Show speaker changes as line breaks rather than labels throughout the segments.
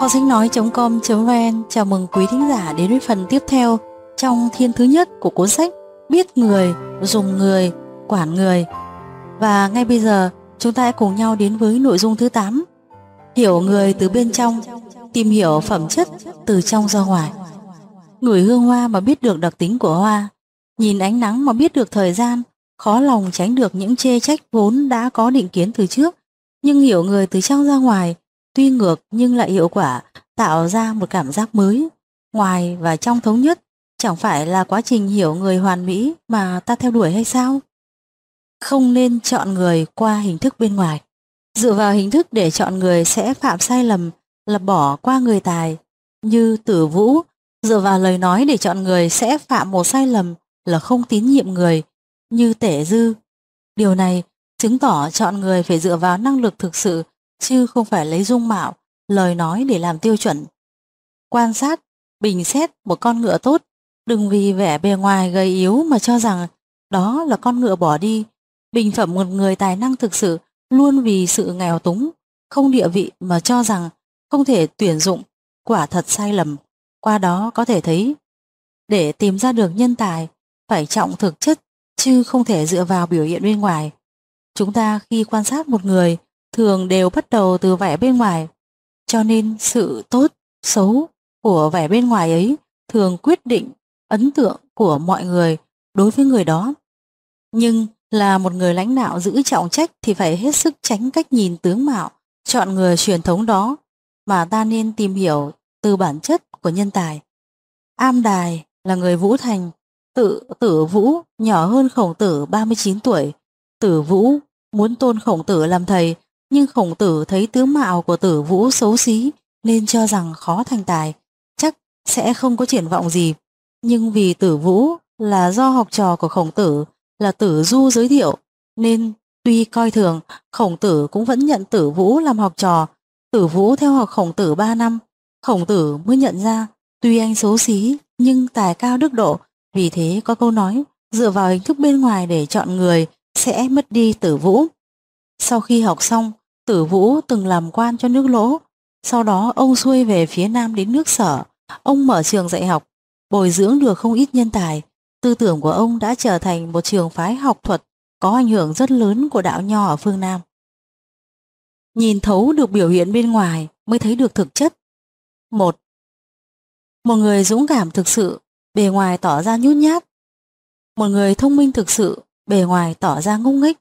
Kho sách nói.com.vn chào mừng quý thính giả đến với phần tiếp theo trong thiên thứ nhất của cuốn sách Biết người, dùng người, quản người. Và ngay bây giờ chúng ta hãy cùng nhau đến với nội dung thứ 8. Hiểu người từ bên trong, tìm hiểu phẩm chất từ trong ra ngoài. Ngửi hương hoa mà biết được đặc tính của hoa, nhìn ánh nắng mà biết được thời gian, khó lòng tránh được những chê trách vốn đã có định kiến từ trước. Nhưng hiểu người từ trong ra ngoài, tuy ngược nhưng lại hiệu quả, tạo ra một cảm giác mới, ngoài và trong thống nhất. Chẳng phải là quá trình hiểu người hoàn mỹ mà ta theo đuổi hay sao? Không nên chọn người qua hình thức bên ngoài. Dựa vào hình thức để chọn người sẽ phạm sai lầm là bỏ qua người tài. Như Tử Vũ, dựa vào lời nói để chọn người sẽ phạm một sai lầm là không tín nhiệm người. Như Tể Dư, điều này chứng tỏ chọn người phải dựa vào năng lực thực sự, chứ không phải lấy dung mạo, lời nói để làm tiêu chuẩn. Quan sát, bình xét một con ngựa tốt, đừng vì vẻ bề ngoài gầy yếu mà cho rằng đó là con ngựa bỏ đi. Bình phẩm một người tài năng thực sự luôn vì sự nghèo túng, không địa vị mà cho rằng không thể tuyển dụng, quả thật sai lầm. Qua đó có thể thấy, để tìm ra được nhân tài phải trọng thực chất, chứ không thể dựa vào biểu hiện bên ngoài. Chúng ta khi quan sát một người thường đều bắt đầu từ vẻ bên ngoài, cho nên sự tốt, xấu của vẻ bên ngoài ấy thường quyết định ấn tượng của mọi người đối với người đó. Nhưng là một người lãnh đạo giữ trọng trách thì phải hết sức tránh cách nhìn tướng mạo, chọn người truyền thống đó, mà ta nên tìm hiểu từ bản chất của nhân tài. Am Đài là người Vũ Thành, Tử Vũ nhỏ hơn Khổng Tử 39 tuổi. Tử Vũ muốn tôn Khổng Tử làm thầy, nhưng Khổng Tử thấy tướng mạo của Tử Vũ xấu xí nên cho rằng khó thành tài, chắc sẽ không có triển vọng gì. Nhưng vì Tử Vũ là do học trò của Khổng Tử là Tử Du giới thiệu, nên tuy coi thường, Khổng Tử cũng vẫn nhận Tử Vũ làm học trò. Tử Vũ theo học Khổng Tử 3 năm, Khổng Tử mới nhận ra tuy anh xấu xí nhưng tài cao đức độ. Vì thế có câu nói, dựa vào hình thức bên ngoài để chọn người sẽ mất đi Tử Vũ. Sau khi học xong, Tử Vũ từng làm quan cho nước Lỗ. Sau đó ông xuôi về phía Nam đến nước Sở. Ông mở trường dạy học, bồi dưỡng được không ít nhân tài. Tư tưởng của ông đã trở thành một trường phái học thuật có ảnh hưởng rất lớn của đạo Nho ở phương Nam. Nhìn thấu được biểu hiện bên ngoài mới thấy được thực chất. 1. Một người dũng cảm thực sự, bề ngoài tỏ ra nhút nhát. Một người thông minh thực sự, bề ngoài tỏ ra ngốc nghếch.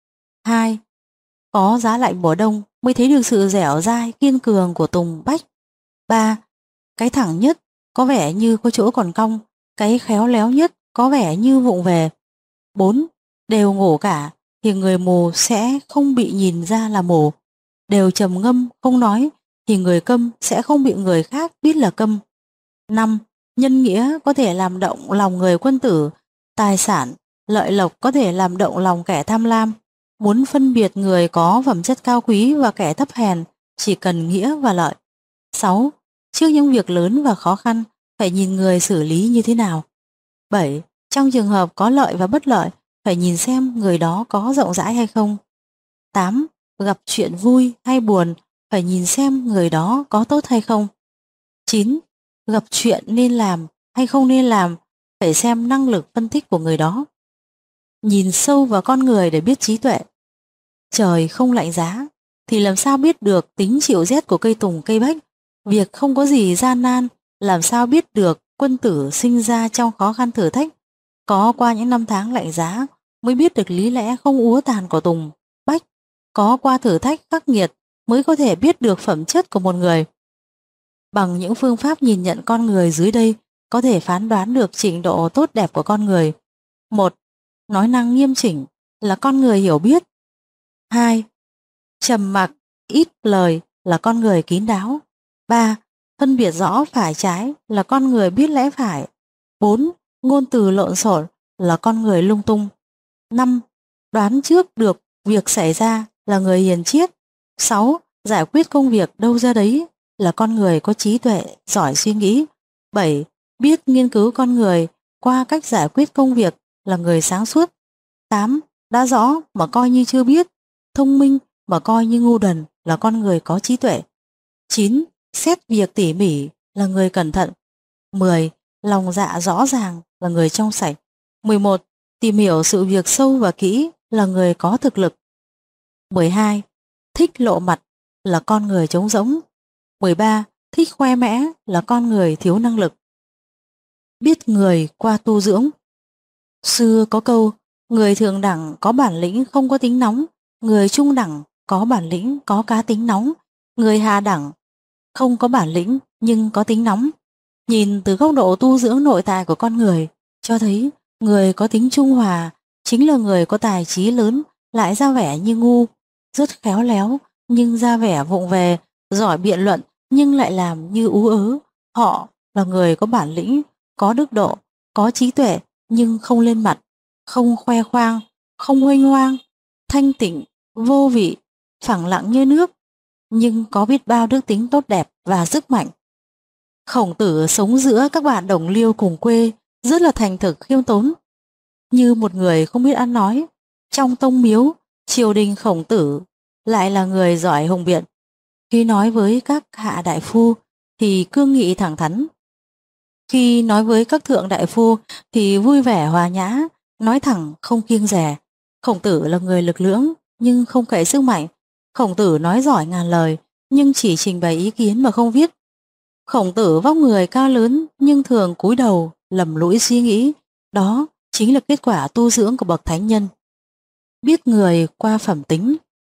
2. Có giá lạnh mùa đông mới thấy được sự dẻo dai kiên cường của Tùng Bách. 3. Cái thẳng nhất có vẻ như có chỗ còn cong, cái khéo léo nhất có vẻ như vụng về. 4. Đều ngủ cả thì người mù sẽ không bị nhìn ra là mù. Đều trầm ngâm không nói thì người câm sẽ không bị người khác biết là câm. 5. Nhân nghĩa có thể làm động lòng người quân tử, tài sản, lợi lộc có thể làm động lòng kẻ tham lam. Muốn phân biệt người có phẩm chất cao quý và kẻ thấp hèn, chỉ cần nghĩa và lợi. 6. Trước những việc lớn và khó khăn, phải nhìn người xử lý như thế nào. 7. Trong trường hợp có lợi và bất lợi, phải nhìn xem người đó có rộng rãi hay không. 8. Gặp chuyện vui hay buồn, phải nhìn xem người đó có tốt hay không. 9. Gặp chuyện nên làm hay không nên làm, phải xem năng lực phân tích của người đó. Nhìn sâu vào con người để biết trí tuệ. Trời không lạnh giá thì làm sao biết được tính chịu rét của cây tùng cây bách. Việc không có gì gian nan, làm sao biết được quân tử sinh ra trong khó khăn thử thách. Có qua những năm tháng lạnh giá mới biết được lý lẽ không úa tàn của tùng bách. Có qua thử thách khắc nghiệt mới có thể biết được phẩm chất của một người. Bằng những phương pháp nhìn nhận con người dưới đây, có thể phán đoán được trình độ tốt đẹp của con người. 1. Nói năng nghiêm chỉnh là con người hiểu biết. 2. Trầm mặc, ít lời là con người kín đáo. 3. Phân biệt rõ phải trái là con người biết lẽ phải. 4. Ngôn từ lộn xộn là con người lung tung. 5. Đoán trước được việc xảy ra là người hiền triết. 6. Giải quyết công việc đâu ra đấy là con người có trí tuệ, giỏi suy nghĩ. 7. Biết nghiên cứu con người qua cách giải quyết công việc là người sáng suốt. 8. Đã rõ mà coi như chưa biết, thông minh mà coi như ngu đần là con người có trí tuệ. 9. xét việc tỉ mỉ là người cẩn thận. 10. Lòng dạ rõ ràng là người trong sạch. 11. Tìm hiểu sự việc sâu và kỹ là người có thực lực. 12. Thích lộ mặt là con người trống rỗng. 13. Thích khoe mẽ là con người thiếu năng lực. Biết người qua tu dưỡng. Xưa có câu, người thượng đẳng có bản lĩnh không có tính nóng, người trung đẳng có bản lĩnh có cá tính nóng, người hạ đẳng không có bản lĩnh nhưng có tính nóng. Nhìn từ góc độ tu dưỡng nội tại của con người, cho thấy người có tính trung hòa chính là người có tài trí lớn lại ra vẻ như ngu, rất khéo léo nhưng ra vẻ vụng về, giỏi biện luận nhưng lại làm như ú ớ. Họ là người có bản lĩnh, có đức độ, có trí tuệ nhưng không lên mặt, không khoe khoang, không huênh hoang, thanh tịnh, vô vị, phẳng lặng như nước, nhưng có biết bao đức tính tốt đẹp và sức mạnh. Khổng Tử sống giữa các bạn đồng liêu cùng quê, rất là thành thực khiêm tốn, như một người không biết ăn nói. Trong tông miếu, triều đình Khổng Tử lại là người giỏi hùng biện. Khi nói với các hạ đại phu thì cương nghị thẳng thắn. Khi nói với các thượng đại phu thì vui vẻ hòa nhã, nói thẳng không kiêng dè. Khổng Tử là người lực lưỡng nhưng không cậy sức mạnh. Khổng Tử nói giỏi ngàn lời nhưng chỉ trình bày ý kiến mà không viết. Khổng Tử vóc người cao lớn nhưng thường cúi đầu lầm lũi suy nghĩ. Đó chính là kết quả tu dưỡng của bậc thánh nhân. Biết người qua phẩm tính.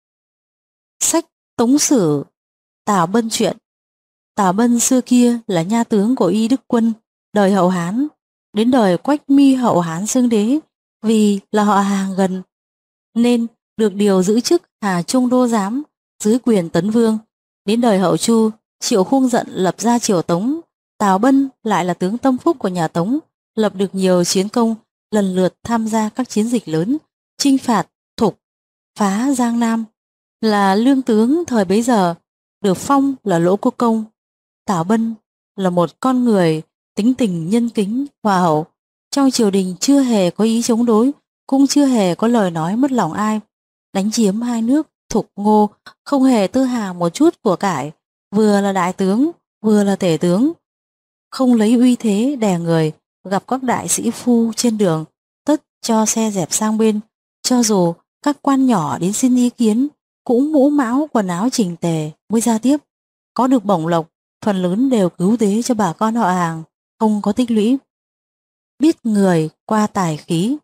Sách Tống Sử Tào Bân truyện. Tào Bân xưa kia là nha tướng của Y Đức Quân, đời Hậu Hán, đến đời Quách Mi Hậu Hán xưng đế, vì là họ hàng gần nên được điều giữ chức Hà Trung Đô Giám dưới quyền Tấn Vương. Đến đời Hậu Chu, Triệu Khung giận lập ra triều Tống. Tào Bân lại là tướng tâm phúc của nhà Tống, lập được nhiều chiến công, lần lượt tham gia các chiến dịch lớn, chinh phạt Thục, phá Giang Nam, là lương tướng thời bấy giờ, được phong là Lỗ Quốc Công. Tào Bân là một con người tính tình nhân kính, hòa hậu, trong triều đình chưa hề có ý chống đối, cũng chưa hề có lời nói mất lòng ai. Đánh chiếm hai nước Thục Ngô, không hề tư hà một chút của cải, vừa là đại tướng, vừa là tể tướng. Không lấy uy thế đè người, gặp các đại sĩ phu trên đường, tất cho xe dẹp sang bên. Cho dù các quan nhỏ đến xin ý kiến, cũng mũ mão quần áo chỉnh tề mới ra tiếp. Có được bổng lộc, phần lớn đều cứu tế cho bà con họ hàng, không có tích lũy. Biết người qua tài khí.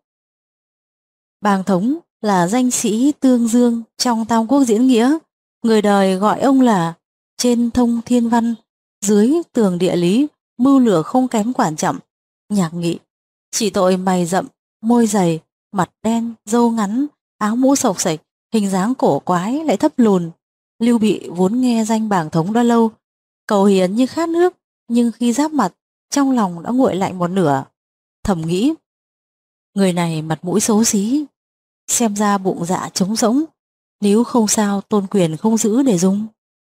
Bàng Thống là danh sĩ tương dương trong Tam Quốc diễn nghĩa, người đời gọi ông là trên thông thiên văn, dưới tường địa lý, mưu lược không kém Quản Trọng. Nhạc Nghị chỉ tội mày rậm, môi dày, mặt đen, râu ngắn, áo mũ xộc xệch, hình dáng cổ quái lại thấp lùn. Lưu Bị vốn nghe danh Bàng Thống đã lâu, cầu hiền như khát nước, nhưng khi giáp mặt, trong lòng đã nguội lạnh một nửa. Thầm nghĩ, người này mặt mũi xấu xí, xem ra bụng dạ trống rỗng, nếu không sao tôn quyền không giữ để dùng,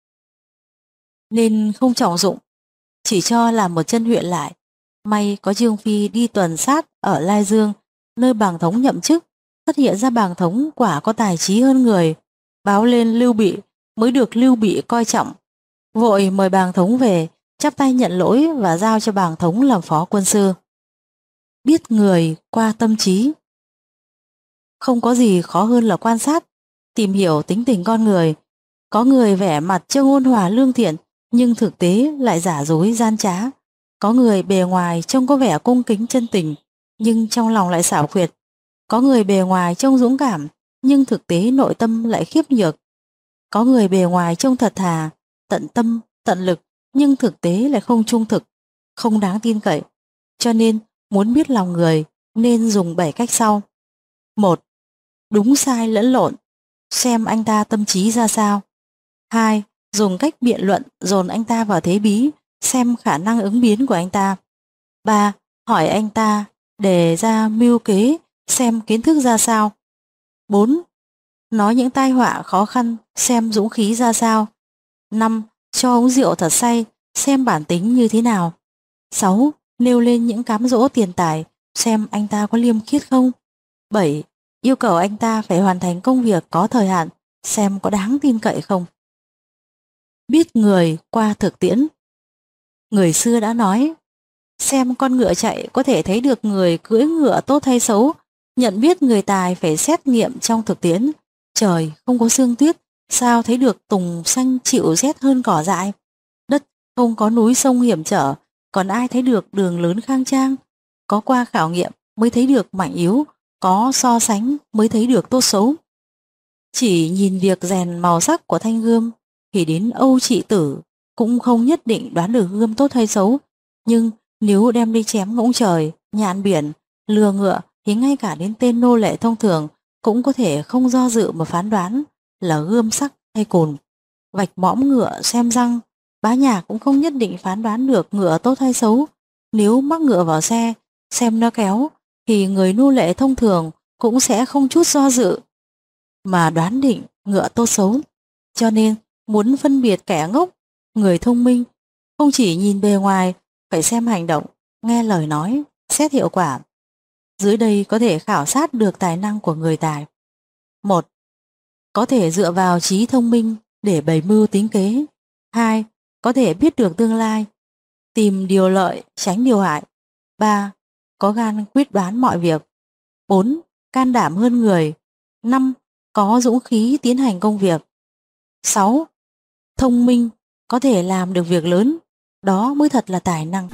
nên không trọng dụng, chỉ cho làm một chân huyện lại. May có Trương Phi đi tuần sát ở Lai Dương, nơi Bàng Thống nhậm chức, phát hiện ra Bàng Thống quả có tài trí hơn người, báo lên Lưu Bị, mới được Lưu Bị coi trọng, vội mời Bàng Thống về, chắp tay nhận lỗi và giao cho Bàng Thống làm phó quân sư. Biết người qua tâm trí. Không có gì khó hơn là quan sát, tìm hiểu tính tình con người. Có người vẻ mặt trông ôn hòa lương thiện, nhưng thực tế lại giả dối gian trá. Có người bề ngoài trông có vẻ cung kính chân tình, nhưng trong lòng lại xảo quyệt. Có người bề ngoài trông dũng cảm, nhưng thực tế nội tâm lại khiếp nhược. Có người bề ngoài trông thật thà, tận tâm, tận lực, nhưng thực tế lại không trung thực, không đáng tin cậy. Cho nên, muốn biết lòng người, nên dùng 7 cách sau. 1. Đúng sai lẫn lộn, xem anh ta tâm trí ra sao. 2. Dùng cách biện luận dồn anh ta vào thế bí, xem khả năng ứng biến của anh ta. 3. Hỏi anh ta, đề ra mưu kế, xem kiến thức ra sao. 4. Nói những tai họa khó khăn, xem dũng khí ra sao. 5. Cho uống rượu thật say, xem bản tính như thế nào. 6. Nêu lên những cám dỗ tiền tài, xem anh ta có liêm khiết không. 7. Yêu cầu anh ta phải hoàn thành công việc có thời hạn, xem có đáng tin cậy không. Biết người qua thực tiễn. Người xưa đã nói, xem con ngựa chạy có thể thấy được người cưỡi ngựa tốt hay xấu, nhận biết người tài phải xét nghiệm trong thực tiễn. Trời không có sương tuyết, sao thấy được tùng xanh chịu rét hơn cỏ dại? Đất không có núi sông hiểm trở, còn ai thấy được đường lớn khang trang? Có qua khảo nghiệm mới thấy được mạnh yếu, có so sánh mới thấy được tốt xấu. Chỉ nhìn việc rèn màu sắc của thanh gươm thì đến Âu Trị Tử cũng không nhất định đoán được gươm tốt hay xấu. Nhưng nếu đem đi chém ngỗng trời, nhạn biển, lừa ngựa thì ngay cả đến tên nô lệ thông thường cũng có thể không do dự mà phán đoán là gươm sắc hay cồn. Vạch mõm ngựa xem răng, bá nhạc cũng không nhất định phán đoán được ngựa tốt hay xấu. Nếu mắc ngựa vào xe, xem nó kéo, thì người nô lệ thông thường cũng sẽ không chút do dự mà đoán định ngựa tốt xấu. Cho nên muốn phân biệt kẻ ngốc, người thông minh, không chỉ nhìn bề ngoài, phải xem hành động, nghe lời nói, xét hiệu quả. Dưới đây có thể khảo sát được tài năng của người tài. 1. Có thể dựa vào trí thông minh để bày mưu tính kế. 2. Có thể biết được tương lai, tìm điều lợi, tránh điều hại. 3. Có gan quyết đoán mọi việc. 4. Can đảm hơn người. 5. Có dũng khí tiến hành công việc. 6. Thông minh, có thể làm được việc lớn. Đó mới thật là tài năng.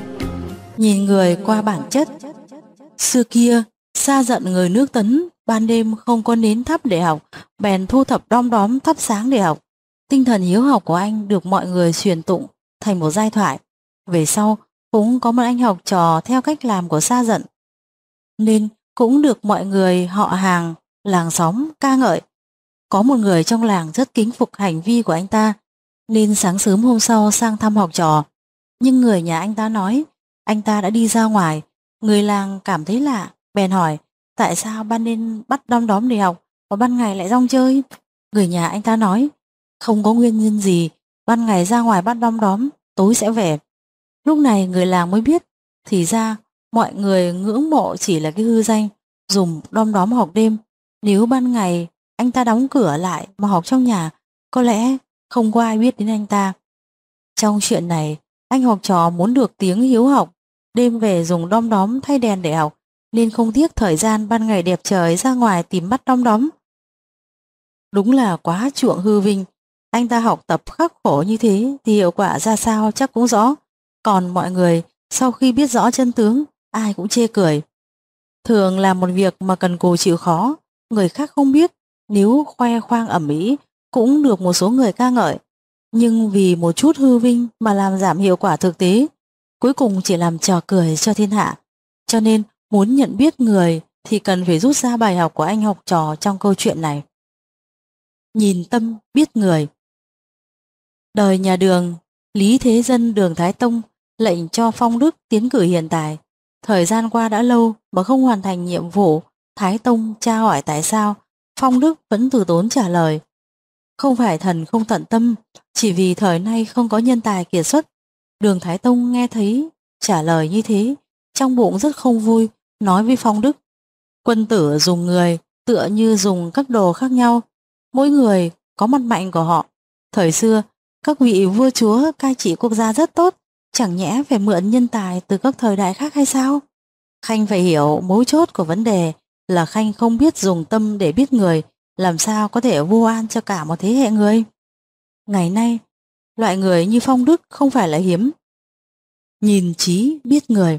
Nhìn người qua bản chất. Xưa kia, xa giận người nước Tấn, ban đêm không có nến thắp để học, bèn thu thập đom đóm thắp sáng để học. Tinh thần hiếu học của anh được mọi người truyền tụng thành một giai thoại. Về sau, cũng có một anh học trò theo cách làm của xa giận, nên cũng được mọi người họ hàng, làng xóm ca ngợi. Có một người trong làng rất kính phục hành vi của anh ta, nên sáng sớm hôm sau sang thăm học trò. Nhưng người nhà anh ta nói anh ta đã đi ra ngoài. Người làng cảm thấy lạ, bèn hỏi tại sao ban đêm bắt đom đóm để học, và ban ngày lại rong chơi. Người nhà anh ta nói không có nguyên nhân gì, ban ngày ra ngoài bắt đom đóm, tối sẽ về. Lúc này người làng mới biết, thì ra mọi người ngưỡng mộ chỉ là cái hư danh, dùng đom đóm học đêm. Nếu ban ngày anh ta đóng cửa lại mà học trong nhà, có lẽ không có ai biết đến anh ta. Trong chuyện này, anh học trò muốn được tiếng hiếu học, đêm về dùng đom đóm thay đèn để học, nên không tiếc thời gian ban ngày đẹp trời ra ngoài tìm bắt đom đóm. Đúng là quá chuộng hư vinh. Anh ta học tập khắc khổ như thế thì hiệu quả ra sao chắc cũng rõ. Còn mọi người sau khi biết rõ chân tướng, ai cũng chê cười. Thường làm một việc mà cần cù chịu khó, người khác không biết, nếu khoe khoang ầm ĩ cũng được một số người ca ngợi. Nhưng vì một chút hư vinh mà làm giảm hiệu quả thực tế, cuối cùng chỉ làm trò cười cho thiên hạ. Cho nên muốn nhận biết người thì cần phải rút ra bài học của anh học trò trong câu chuyện này. Nhìn tâm biết người. Đời nhà Đường, Lý Thế Dân Đường Thái Tông lệnh cho Phong Đức tiến cử hiền tài. Thời gian qua đã lâu mà không hoàn thành nhiệm vụ. Thái Tông tra hỏi tại sao, Phong Đức vẫn từ tốn trả lời không phải thần không tận tâm, chỉ vì thời nay không có nhân tài kiệt xuất. Đường Thái Tông nghe thấy trả lời như thế, trong bụng rất không vui, nói với Phong Đức: quân tử dùng người tựa như dùng các đồ khác nhau, mỗi người có mặt mạnh của họ. Thời xưa các vị vua chúa cai trị quốc gia rất tốt, chẳng nhẽ phải mượn nhân tài từ các thời đại khác hay sao? Khanh phải hiểu mấu chốt của vấn đề là Khanh không biết dùng tâm để biết người, làm sao có thể vu oan cho cả một thế hệ người. Ngày nay, loại người như Phong Đức không phải là hiếm. Nhìn trí biết người.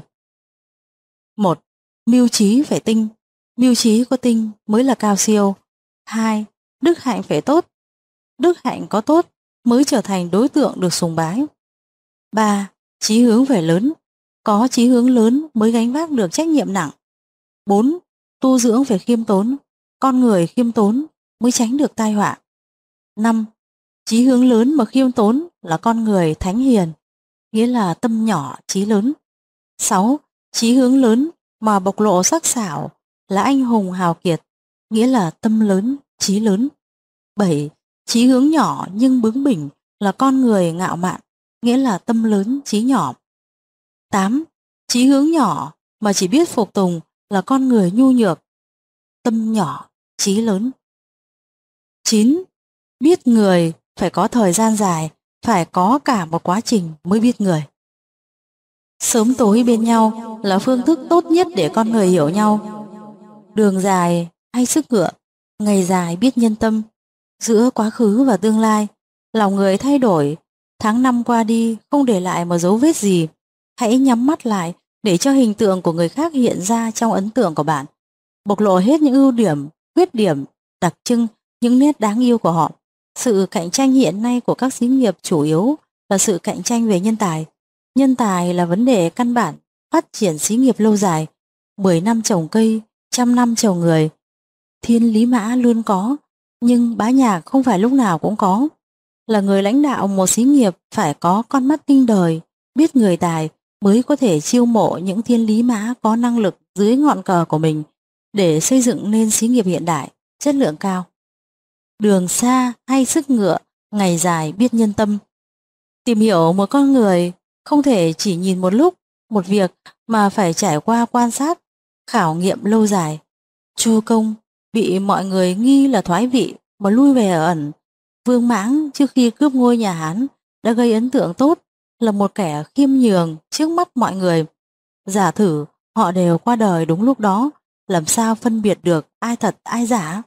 1. Mưu trí phải tinh. Mưu trí có tinh mới là cao siêu. 2. Đức hạnh phải tốt. Đức hạnh có tốt mới trở thành đối tượng được sùng bái. 3. Chí hướng phải lớn. Có chí hướng lớn mới gánh vác được trách nhiệm nặng. 4. Tu dưỡng phải khiêm tốn. Con người khiêm tốn mới tránh được tai họa. 5. Chí hướng lớn mà khiêm tốn là con người thánh hiền, nghĩa là tâm nhỏ chí lớn. 6. Chí hướng lớn mà bộc lộ sắc sảo là anh hùng hào kiệt, nghĩa là tâm lớn chí lớn. 7. Chí hướng nhỏ nhưng bướng bỉnh là con người ngạo mạn, nghĩa là tâm lớn chí nhỏ. 8. Chí hướng nhỏ mà chỉ biết phục tùng là con người nhu nhược, tâm nhỏ chí lớn. 9. Biết người phải có thời gian dài, phải có cả một quá trình mới biết người. Sớm tối bên nhau là phương thức tốt nhất để con người hiểu nhau. Đường dài hay sức ngựa, ngày dài biết nhân tâm. Giữa quá khứ và tương lai, lòng người thay đổi, tháng năm qua đi không để lại một dấu vết gì. Hãy nhắm mắt lại để cho hình tượng của người khác hiện ra trong ấn tượng của bạn, bộc lộ hết những ưu điểm, khuyết điểm, đặc trưng, những nét đáng yêu của họ. Sự cạnh tranh hiện nay của các xí nghiệp chủ yếu là sự cạnh tranh về nhân tài. Nhân tài là vấn đề căn bản phát triển xí nghiệp lâu dài. 10 năm trồng cây, trăm năm trồng người. Thiên lý mã luôn có, nhưng bá nhạc không phải lúc nào cũng có. Là người lãnh đạo một xí nghiệp phải có con mắt tinh đời, biết người tài mới có thể chiêu mộ những thiên lý mã có năng lực dưới ngọn cờ của mình để xây dựng nên xí nghiệp hiện đại, chất lượng cao. Đường xa hay sức ngựa, ngày dài biết nhân tâm. Tìm hiểu một con người không thể chỉ nhìn một lúc, một việc mà phải trải qua quan sát, khảo nghiệm lâu dài. Chu Công bị mọi người nghi là thoái vị mà lui về ở ẩn. Vương Mãng trước khi cướp ngôi nhà Hán đã gây ấn tượng tốt, là một kẻ khiêm nhường trước mắt mọi người. Giả thử họ đều qua đời đúng lúc đó, làm sao phân biệt được ai thật ai giả?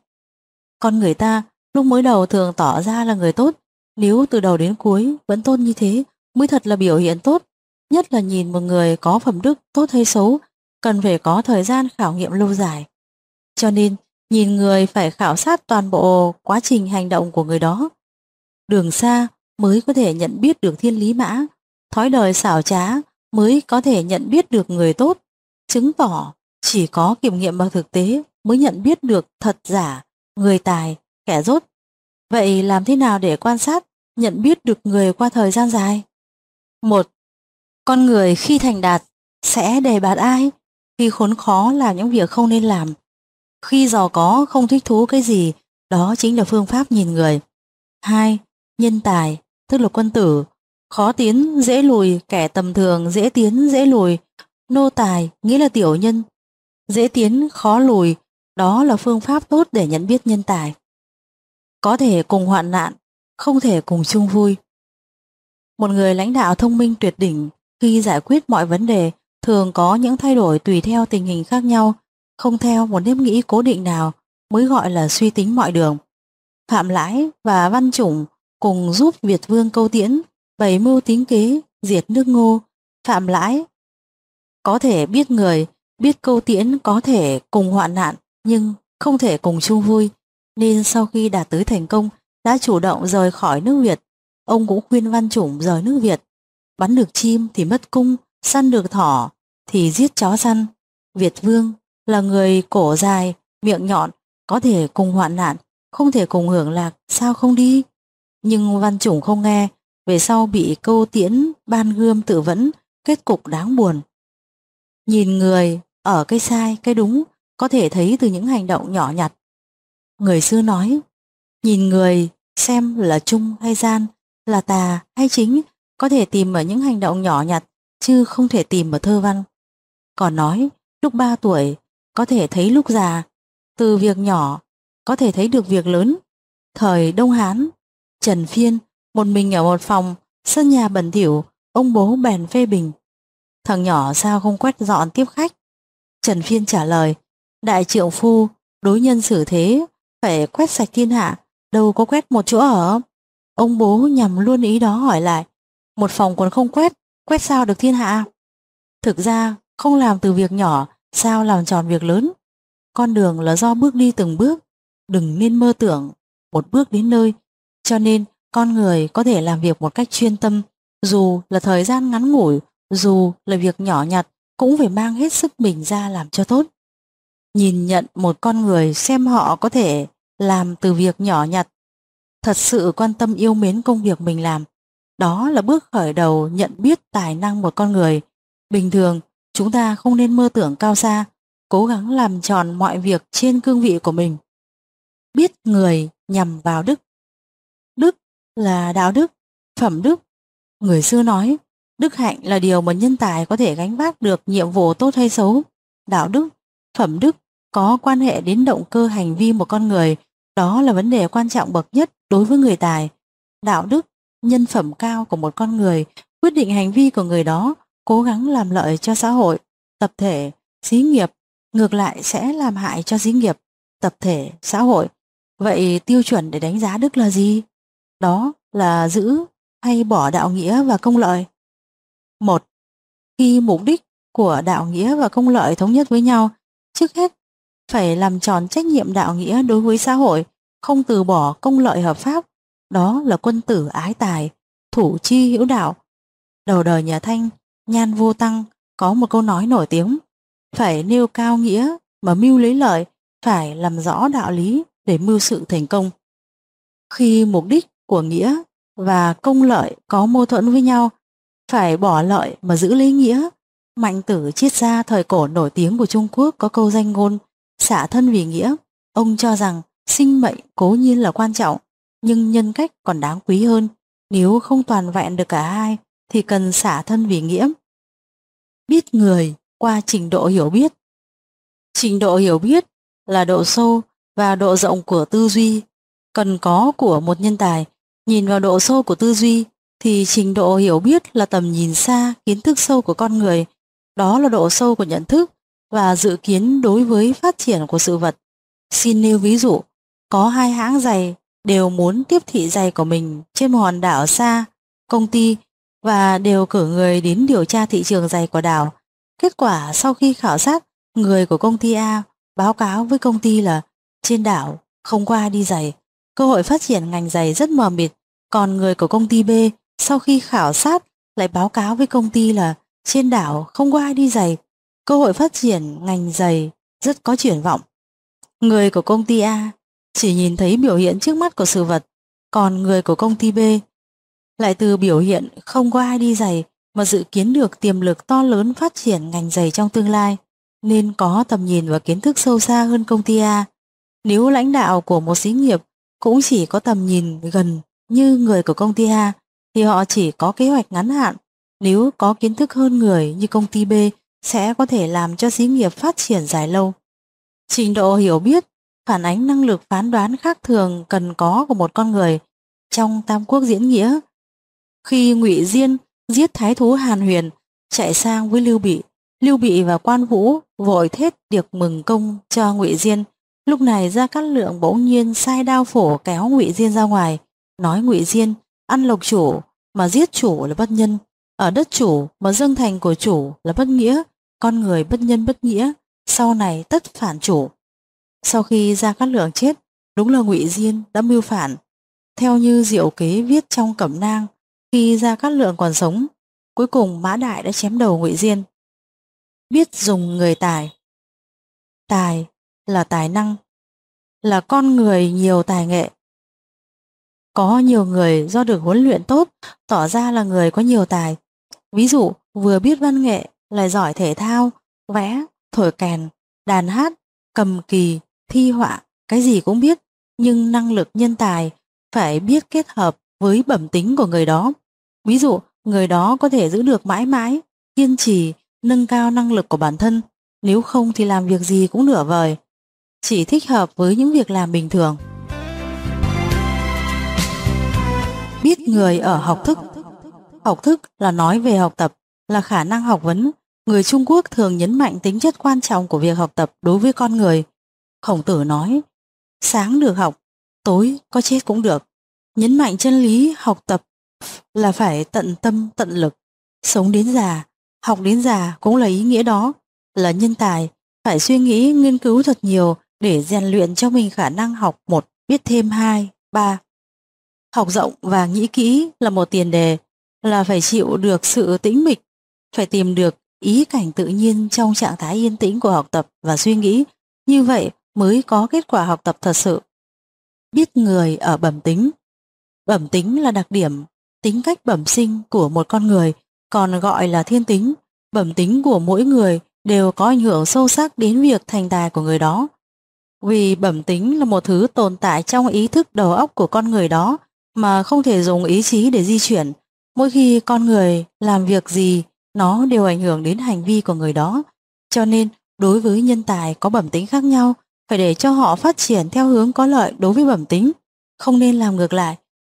Con người ta lúc mới đầu thường tỏ ra là người tốt, nếu từ đầu đến cuối vẫn tốt như thế mới thật là biểu hiện tốt. Nhất là nhìn một người có phẩm đức tốt hay xấu, cần phải có thời gian khảo nghiệm lâu dài. Cho nên nhìn người phải khảo sát toàn bộ quá trình hành động của người đó. Đường xa mới có thể nhận biết được thiên lý mã, thói đời xảo trá mới có thể nhận biết được người tốt. Chứng tỏ chỉ có kiểm nghiệm bằng thực tế mới nhận biết được thật giả, người tài, kẻ dốt. Vậy làm thế nào để quan sát, nhận biết được người qua thời gian dài? 1. Con người khi thành đạt sẽ đề bạt ai? Khi khốn khó làm những việc không nên làm. Khi giàu có không thích thú cái gì, đó chính là phương pháp nhìn người. 2. Nhân tài, tức là quân tử, khó tiến dễ lùi, kẻ tầm thường dễ tiến dễ lùi. Nô tài nghĩa là tiểu nhân, dễ tiến khó lùi, đó là phương pháp tốt để nhận biết nhân tài. Có thể cùng hoạn nạn, không thể cùng chung vui. Một người lãnh đạo thông minh tuyệt đỉnh khi giải quyết mọi vấn đề thường có những thay đổi tùy theo tình hình khác nhau, không theo một nếp nghĩ cố định nào, mới gọi là suy tính mọi đường. Phạm Lãi và Văn Chủng cùng giúp Việt Vương Câu Tiễn bày mưu tính kế diệt nước Ngô. Phạm Lãi có thể biết người, biết Câu Tiễn có thể cùng hoạn nạn nhưng không thể cùng chung vui, nên sau khi đạt tới thành công đã chủ động rời khỏi nước Việt. Ông cũng khuyên Văn Chủng rời nước Việt. Bắn được chim thì mất cung, săn được thỏ thì giết chó săn. Việt Vương là người cổ dài, miệng nhọn, có thể cùng hoạn nạn, không thể cùng hưởng lạc, sao không đi? Nhưng Văn Chủng không nghe, về sau bị Câu Tiễn ban gươm tự vẫn, kết cục đáng buồn. Nhìn người ở cái sai, cái đúng có thể thấy từ những hành động nhỏ nhặt. Người xưa nói, nhìn người xem là trung hay gian, là tà hay chính, có thể tìm ở những hành động nhỏ nhặt, chứ không thể tìm ở thơ văn. Còn nói, lúc 3 tuổi có thể thấy lúc già, từ việc nhỏ có thể thấy được việc lớn. Thời Đông Hán, Trần Phiên một mình ở một phòng, sân nhà bẩn thỉu, ông bố bèn phê bình. Thằng nhỏ sao không quét dọn tiếp khách? Trần Phiên trả lời, đại trượng phu đối nhân xử thế phải quét sạch thiên hạ, đâu có quét một chỗ ở. Ông bố nhằm luôn ý đó hỏi lại, một phòng còn không quét, quét sao được thiên hạ? Thực ra không làm từ việc nhỏ sao làm tròn việc lớn. Con đường là do bước đi từng bước, đừng nên mơ tưởng một bước đến nơi. Cho nên con người có thể làm việc một cách chuyên tâm, dù là thời gian ngắn ngủi, dù là việc nhỏ nhặt, cũng phải mang hết sức mình ra làm cho tốt. Nhìn nhận một con người xem họ có thể làm từ việc nhỏ nhặt, thật sự quan tâm yêu mến công việc mình làm, đó là bước khởi đầu nhận biết tài năng một con người. Bình thường chúng ta không nên mơ tưởng cao xa, cố gắng làm tròn mọi việc trên cương vị của mình. Biết người nhằm vào đức. Đức là đạo đức, phẩm đức. Người xưa nói, đức hạnh là điều mà nhân tài có thể gánh vác được nhiệm vụ tốt hay xấu. Đạo đức, phẩm đức có quan hệ đến động cơ hành vi một con người, đó là vấn đề quan trọng bậc nhất đối với người tài. Đạo đức nhân phẩm cao của một con người quyết định hành vi của người đó cố gắng làm lợi cho xã hội, tập thể, xí nghiệp, ngược lại sẽ làm hại cho xí nghiệp, tập thể, xã hội. Vậy tiêu chuẩn để đánh giá đức là gì? Đó là giữ hay bỏ đạo nghĩa và công lợi. Một, khi mục đích của đạo nghĩa và công lợi thống nhất với nhau, trước hết phải làm tròn trách nhiệm đạo nghĩa đối với xã hội, không từ bỏ công lợi hợp pháp. Đó là quân tử ái tài, thủ chi hữu đạo. Đầu đời nhà Thanh, Nhan Vô Tăng có một câu nói nổi tiếng: phải nêu cao nghĩa mà mưu lấy lợi, phải làm rõ đạo lý để mưu sự thành công. Khi mục đích của nghĩa và công lợi có mâu thuẫn với nhau, phải bỏ lợi mà giữ lấy nghĩa. Mạnh Tử, triết gia thời cổ nổi tiếng của Trung Quốc, có câu danh ngôn xả thân vì nghĩa. Ông cho rằng sinh mệnh cố nhiên là quan trọng, nhưng nhân cách còn đáng quý hơn. Nếu không toàn vẹn được cả hai thì cần xả thân vì nghĩa. Biết người qua trình độ hiểu biết. Trình độ hiểu biết là độ sâu và độ rộng của tư duy cần có của một nhân tài. Nhìn vào độ sâu của tư duy thì trình độ hiểu biết là tầm nhìn xa, kiến thức sâu của con người. Đó là độ sâu của nhận thức và dự kiến đối với phát triển của sự vật. Xin nêu ví dụ, có hai hãng giày đều muốn tiếp thị giày của mình trên một hòn đảo xa công ty và đều cử người đến điều tra thị trường giày của đảo. Kết quả sau khi khảo sát, người của công ty A báo cáo với công ty là trên đảo không có ai đi giày, cơ hội phát triển ngành giày rất mờ mịt. Còn người của công ty B sau khi khảo sát lại báo cáo với công ty là trên đảo không có ai đi giày, cơ hội phát triển ngành giày rất có triển vọng. Người của công ty A chỉ nhìn thấy biểu hiện trước mắt của sự vật, còn người của công ty B lại từ biểu hiện không có ai đi giày mà dự kiến được tiềm lực to lớn phát triển ngành giày trong tương lai, nên có tầm nhìn và kiến thức sâu xa hơn công ty A. Nếu lãnh đạo của một xí nghiệp cũng chỉ có tầm nhìn gần như người của công ty A thì họ chỉ có kế hoạch ngắn hạn. Nếu có kiến thức hơn người như công ty B sẽ có thể làm cho xí nghiệp phát triển dài lâu. Trình độ hiểu biết phản ánh năng lực phán đoán khác thường cần có của một con người. Trong Tam Quốc diễn nghĩa, khi Ngụy Diên giết thái thú Hàn Huyền chạy sang với Lưu Bị và Quan Vũ vội thết tiệc mừng công cho Ngụy Diên. Lúc này Gia Cát Lượng bỗng nhiên sai đao phổ kéo Ngụy Diên ra ngoài, nói Ngụy Diên ăn lộc chủ mà giết chủ là bất nhân, ở đất chủ mà dâng thành của chủ là bất nghĩa, con người bất nhân bất nghĩa, sau này tất phản chủ. Sau khi Gia Cát Lượng chết, đúng là Ngụy Diên đã mưu phản. Theo như diệu kế viết trong Cẩm nang, khi Gia Cát Lượng còn sống, cuối cùng Mã Đại đã chém đầu Ngụy Diên. Biết dùng người tài. Tài là tài năng, là con người nhiều tài nghệ. Có nhiều người do được huấn luyện tốt tỏ ra là người có nhiều tài. Ví dụ vừa biết văn nghệ lại giỏi thể thao, vẽ, thổi kèn, đàn hát, cầm kỳ, thi họa, cái gì cũng biết. Nhưng năng lực nhân tài phải biết kết hợp với bẩm tính của người đó. Ví dụ người đó có thể giữ được mãi mãi, kiên trì, nâng cao năng lực của bản thân. Nếu không thì làm việc gì cũng nửa vời, chỉ thích hợp với những việc làm bình thường. Biết người ở học thức. Học thức là nói về học tập, là khả năng học vấn. Người Trung Quốc thường nhấn mạnh tính chất quan trọng của việc học tập đối với con người. Khổng Tử nói, sáng được học, tối có chết cũng được. Nhấn mạnh chân lý học tập là phải tận tâm tận lực. Sống đến già, học đến già cũng là ý nghĩa đó. Là nhân tài, phải suy nghĩ nghiên cứu thật nhiều để rèn luyện cho mình khả năng học 1, biết thêm 2, 3. Học rộng và nghĩ kỹ là một tiền đề, là phải chịu được sự tĩnh mịch, phải tìm được ý cảnh tự nhiên trong trạng thái yên tĩnh của học tập và suy nghĩ. Như vậy mới có kết quả học tập thật sự. Biết người ở bẩm tính. Bẩm tính là đặc điểm, tính cách bẩm sinh của một con người, còn gọi là thiên tính. Bẩm tính của mỗi người đều có ảnh hưởng sâu sắc đến việc thành tài của người đó. Vì bẩm tính là một thứ tồn tại trong ý thức đầu óc của con người đó mà không thể dùng ý chí để di chuyển. Mỗi khi con người làm việc gì, nó đều ảnh hưởng đến hành vi của người đó. Cho nên, đối với nhân tài có bẩm tính khác nhau, phải để cho họ phát triển theo hướng có lợi đối với bẩm tính, không nên làm ngược lại.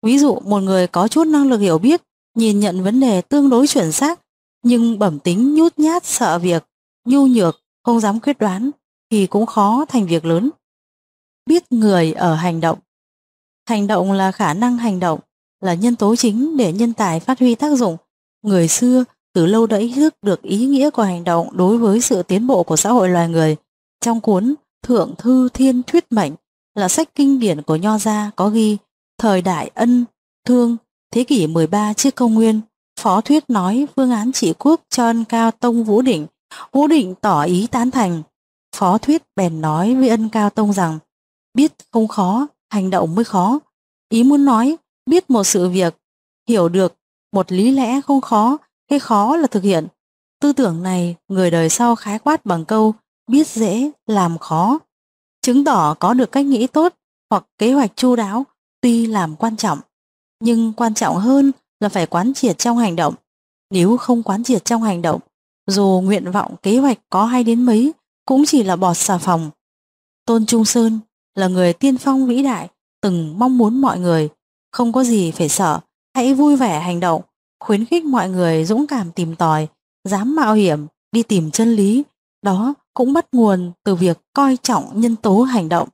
Ví dụ một người có chút năng lực hiểu biết, nhìn nhận vấn đề tương đối chuẩn xác, nhưng bẩm tính nhút nhát sợ việc, nhu nhược, không dám quyết đoán, thì cũng khó thành việc lớn. Biết người ở hành động. Hành động là khả năng hành động, là nhân tố chính để nhân tài phát huy tác dụng. Người xưa từ lâu đã ý thức được ý nghĩa của hành động đối với sự tiến bộ của xã hội loài người. Trong cuốn Thượng Thư Thiên Thuyết Mệnh là sách kinh điển của Nho gia có ghi: thời đại Ân, Thương, thế kỷ 13 trước công nguyên, Phó Thuyết nói phương án trị quốc cho Ân Cao Tông Vũ Định. Vũ Định tỏ ý tán thành. Phó Thuyết bèn nói với Ân Cao Tông rằng biết không khó, hành động mới khó. Ý muốn nói biết một sự việc, hiểu được một lý lẽ không khó, cái khó là thực hiện. Tư tưởng này người đời sau khái quát bằng câu biết dễ làm khó, chứng tỏ có được cách nghĩ tốt hoặc kế hoạch chu đáo tuy làm quan trọng, nhưng quan trọng hơn là phải quán triệt trong hành động. Nếu không quán triệt trong hành động, dù nguyện vọng kế hoạch có hay đến mấy cũng chỉ là bọt xà phòng. Tôn Trung Sơn là người tiên phong vĩ đại, từng mong muốn mọi người không có gì phải sợ, hãy vui vẻ hành động, khuyến khích mọi người dũng cảm tìm tòi, dám mạo hiểm đi tìm chân lý. Đó cũng bắt nguồn từ việc coi trọng nhân tố hành động.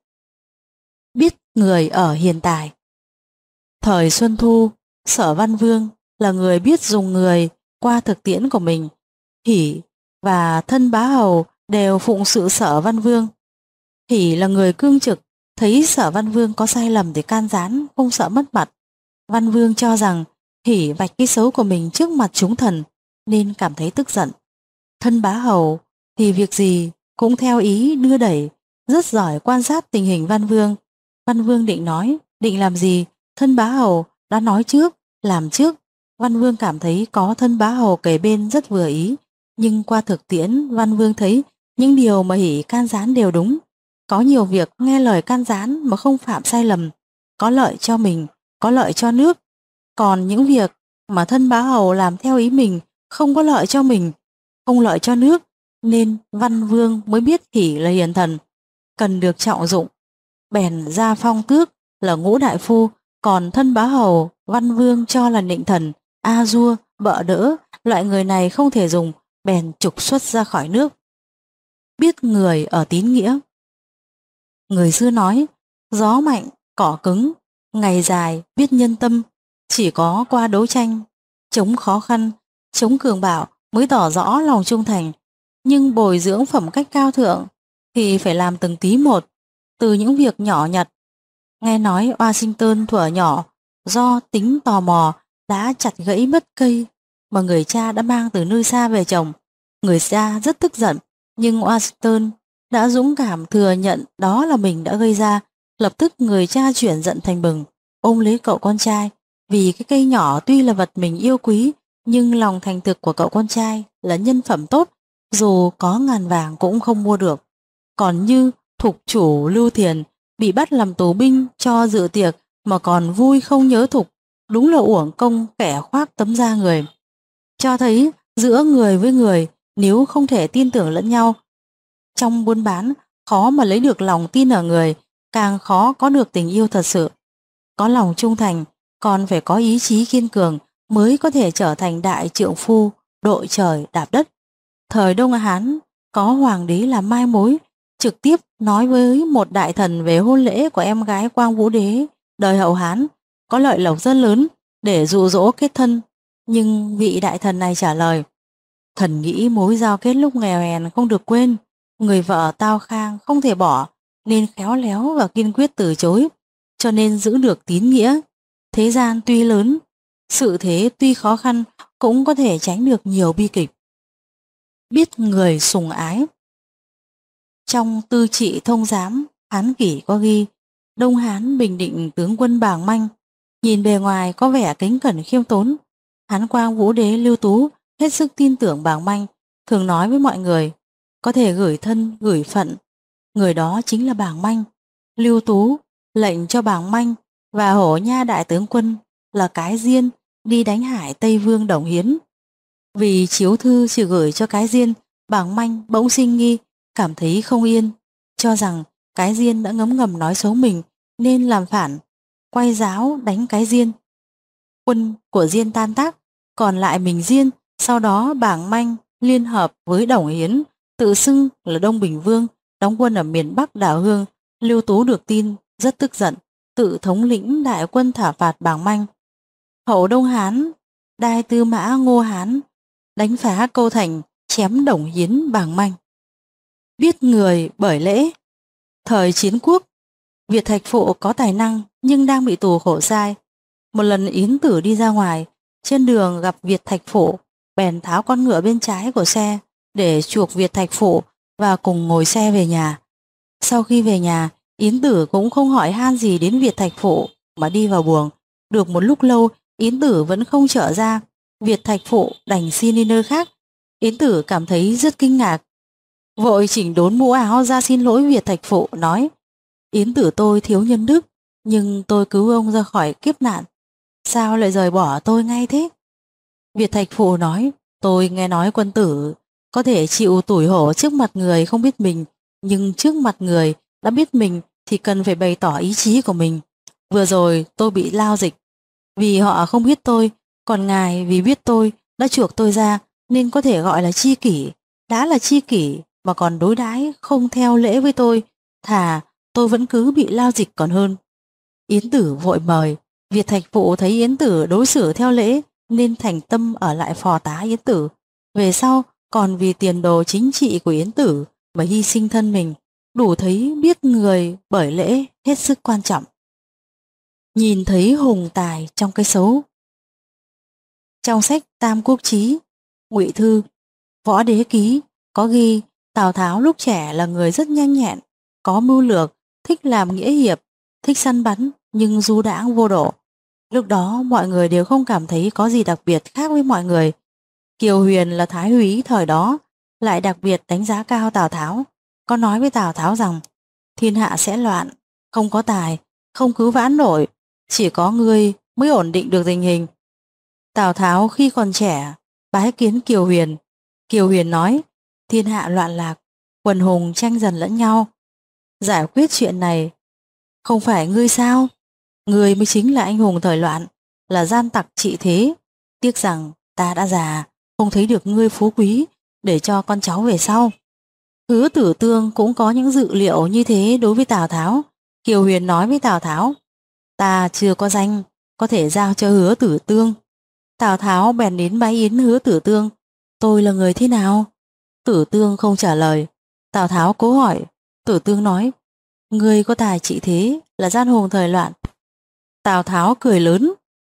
Biết người ở hiện tại. Thời Xuân Thu, Sở Văn Vương là người biết dùng người qua thực tiễn của mình. Hỷ và thân bá hầu đều phụng sự Sở Văn Vương. Hỷ là người cương trực, thấy Sở Văn Vương có sai lầm thì can gián, không sợ mất mặt. Văn Vương cho rằng Hỷ vạch cái xấu của mình trước mặt chúng thần nên cảm thấy tức giận. Thân bá hầu thì việc gì cũng theo ý đưa đẩy, rất giỏi quan sát tình hình Văn Vương. Văn Vương định nói, định làm gì, thân bá hầu đã nói trước, làm trước. Văn Vương cảm thấy có thân bá hầu kề bên rất vừa ý, nhưng qua thực tiễn Văn Vương thấy những điều mà Hỷ can gián đều đúng. Có nhiều việc nghe lời can gián mà không phạm sai lầm, có lợi cho mình, có lợi cho nước. Còn những việc mà thân bá hầu làm theo ý mình không có lợi cho mình, không lợi cho nước, nên Văn Vương mới biết Hỷ là hiền thần, cần được trọng dụng. Bèn ra phong tước là Ngũ Đại Phu, còn thân bá hầu Văn Vương cho là nịnh thần, a dua, bợ đỡ, loại người này không thể dùng, bèn trục xuất ra khỏi nước. Biết người ở tín nghĩa. Người xưa nói, gió mạnh, cỏ cứng, ngày dài biết nhân tâm, chỉ có qua đấu tranh, chống khó khăn, chống cường bạo mới tỏ rõ lòng trung thành. Nhưng bồi dưỡng phẩm cách cao thượng thì phải làm từng tí một, từ những việc nhỏ nhặt. Nghe nói Washington thuở nhỏ do tính tò mò đã chặt gãy mất cây mà người cha đã mang từ nơi xa về trồng. Người cha rất tức giận, nhưng Washington đã dũng cảm thừa nhận đó là mình đã gây ra. Lập tức người cha chuyển giận thành bừng, ôm lấy cậu con trai. Vì cái cây nhỏ tuy là vật mình yêu quý, nhưng lòng thành thực của cậu con trai là nhân phẩm tốt, dù có ngàn vàng cũng không mua được. Còn như thục chủ Lưu Thiền bị bắt làm tù binh cho dự tiệc mà còn vui không nhớ thục, đúng là uổng công kẻ khoác tấm da người. Cho thấy giữa người với người, nếu không thể tin tưởng lẫn nhau, trong buôn bán khó mà lấy được lòng tin ở người, càng khó có được tình yêu thật sự. Có lòng trung thành, còn phải có ý chí kiên cường mới có thể trở thành đại trượng phu, đội trời đạp đất. Thời Đông Hán có hoàng đế làm mai mối, trực tiếp nói với một đại thần về hôn lễ của em gái Quang Vũ Đế đời Hậu Hán, có lợi lộc rất lớn để dụ dỗ kết thân. Nhưng vị đại thần này trả lời, thần nghĩ mối giao kết lúc nghèo hèn không được quên, người vợ tao khang không thể bỏ, nên khéo léo và kiên quyết từ chối, cho nên giữ được tín nghĩa. Thế gian tuy lớn, sự thế tuy khó khăn, cũng có thể tránh được nhiều bi kịch. Biết người sùng ái. Trong Tư Trị Thông Giám Hán Kỷ có ghi, Đông Hán Bình Định tướng quân Bàng Manh, nhìn bề ngoài có vẻ kính cẩn khiêm tốn. Hán Quang Vũ Đế Lưu Tú hết sức tin tưởng Bàng Manh, thường nói với mọi người, có thể gửi thân gửi phận, người đó chính là Bàng Manh. Lưu Tú lệnh cho Bàng Manh và Hổ Nha đại tướng quân là Cái Diên đi đánh Hải Tây Vương Đồng Hiến. Vì chiếu thư chỉ gửi cho Cái Diên, Bàng Manh bỗng sinh nghi, cảm thấy không yên, cho rằng Cái Diên đã ngấm ngầm nói xấu mình nên làm phản, quay giáo đánh Cái Diên. quân của Diên tan tác, còn lại mình Diên. Sau đó Bàng Manh liên hợp với Đồng Hiến tự xưng là Đông Bình Vương, đóng quân ở miền Bắc đảo Hương. Lưu Tú được tin rất tức giận, tự thống lĩnh đại quân thảo phạt Bàng Manh. Hậu Đông Hán Đai Tư Mã Ngô Hán đánh phá Câu Thành, chém Đồng Hiến, Bàng Manh. Biết người bởi lễ. Thời chiến quốc, Việt Thạch Phụ có tài năng nhưng đang bị tù khổ sai. Một lần Yến Tử đi ra ngoài, trên đường gặp Việt Thạch Phụ, bèn tháo con ngựa bên trái của xe để chuộc Việt Thạch Phụ và cùng ngồi xe về nhà. Sau khi về nhà, Yến Tử cũng không hỏi han gì đến Việt Thạch Phụ mà đi vào buồng. Được một lúc lâu, Yến Tử vẫn không trở ra. Việt Thạch Phụ đành xin đi nơi khác. Yến Tử cảm thấy rất kinh ngạc, vội chỉnh đốn mũ áo ra xin lỗi Việt Thạch Phụ, nói: Yến Tử tôi thiếu nhân đức, nhưng tôi cứu ông ra khỏi kiếp nạn, sao lại rời bỏ tôi ngay thế? Việt Thạch Phụ nói: tôi nghe nói quân tử có thể chịu tủi hổ trước mặt người không biết mình, nhưng trước mặt người đã biết mình thì cần phải bày tỏ ý chí của mình. Vừa rồi tôi bị lao dịch vì họ không biết tôi, còn ngài vì biết tôi đã chuộc tôi ra nên có thể gọi là tri kỷ. Đã là tri kỷ mà còn đối đãi không theo lễ với tôi, thà tôi vẫn cứ bị lao dịch còn hơn. Yến Tử vội mời. Việt Thạch Phụ thấy Yến Tử đối xử theo lễ nên thành tâm ở lại phò tá Yến Tử. Về sau còn vì tiền đồ chính trị của Yến Tử mà hy sinh thân mình, đủ thấy biết người bởi lễ hết sức quan trọng. Nhìn thấy hùng tài trong cái xấu. Trong sách Tam Quốc Chí, Ngụy Thư, Võ Đế Ký có ghi Tào Tháo lúc trẻ là người rất nhanh nhẹn, có mưu lược, thích làm nghĩa hiệp, thích săn bắn nhưng du đãng vô độ. Lúc đó mọi người đều không cảm thấy có gì đặc biệt khác với mọi người. Kiều Huyền là thái úy thời đó lại đặc biệt đánh giá cao Tào Tháo, có nói với Tào Tháo rằng thiên hạ sẽ loạn, không có tài, không cứu vãn nổi, chỉ có ngươi mới ổn định được tình hình. Tào Tháo khi còn trẻ bái kiến Kiều Huyền. Kiều Huyền nói: thiên hạ loạn lạc, quần hùng tranh giành lẫn nhau, giải quyết chuyện này không phải ngươi sao? Ngươi mới chính là anh hùng thời loạn, là gian tặc trị thế. Tiếc rằng ta đã già, không thấy được ngươi phú quý để cho con cháu về sau. Hứa Tử Tương cũng có những dự liệu như thế đối với Tào Tháo. Kiều Huyền nói với Tào Tháo: ta chưa có danh có thể giao cho Hứa Tử Tương. Tào Tháo bèn đến bái yến Hứa Tử Tương: tôi là người thế nào? Tử Tương không trả lời. Tào Tháo cố hỏi. Tử Tương nói: ngươi có tài trị thế, là gian hùng thời loạn. Tào Tháo cười lớn.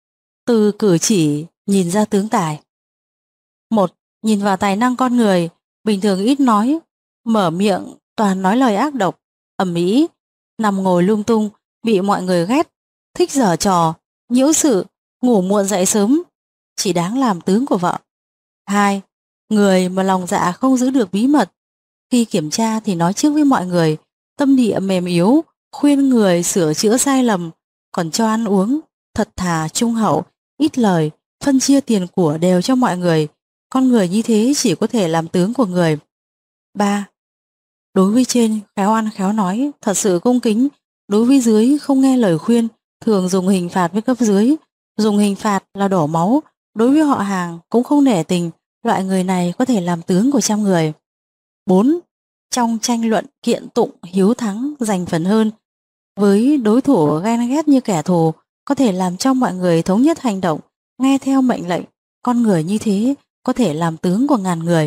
Từ cử chỉ nhìn ra tướng tài. Một, nhìn vào tài năng con người, bình thường ít nói, mở miệng toàn nói lời ác độc, ầm ĩ, nằm ngồi lung tung, bị mọi người ghét, thích giở trò, nhiễu sự, ngủ muộn dậy sớm, chỉ đáng làm tướng của vợ. Hai, người mà lòng dạ không giữ được bí mật, khi kiểm tra thì nói trước với mọi người, tâm địa mềm yếu, khuyên người sửa chữa sai lầm, còn cho ăn uống, thật thà trung hậu, ít lời, phân chia tiền của đều cho mọi người. Con người như thế chỉ có thể làm tướng của người. 3. Đối với trên khéo ăn khéo nói, thật sự cung kính. Đối với dưới không nghe lời khuyên, thường dùng hình phạt với cấp dưới. Dùng hình phạt là đổ máu. Đối với họ hàng cũng không nể tình. Loại người này có thể làm tướng của trăm người. 4. Trong tranh luận kiện tụng hiếu thắng giành phần hơn. Với đối thủ ghen ghét như kẻ thù, có thể làm cho mọi người thống nhất hành động, nghe theo mệnh lệnh. Con người như thế có thể làm tướng của ngàn người.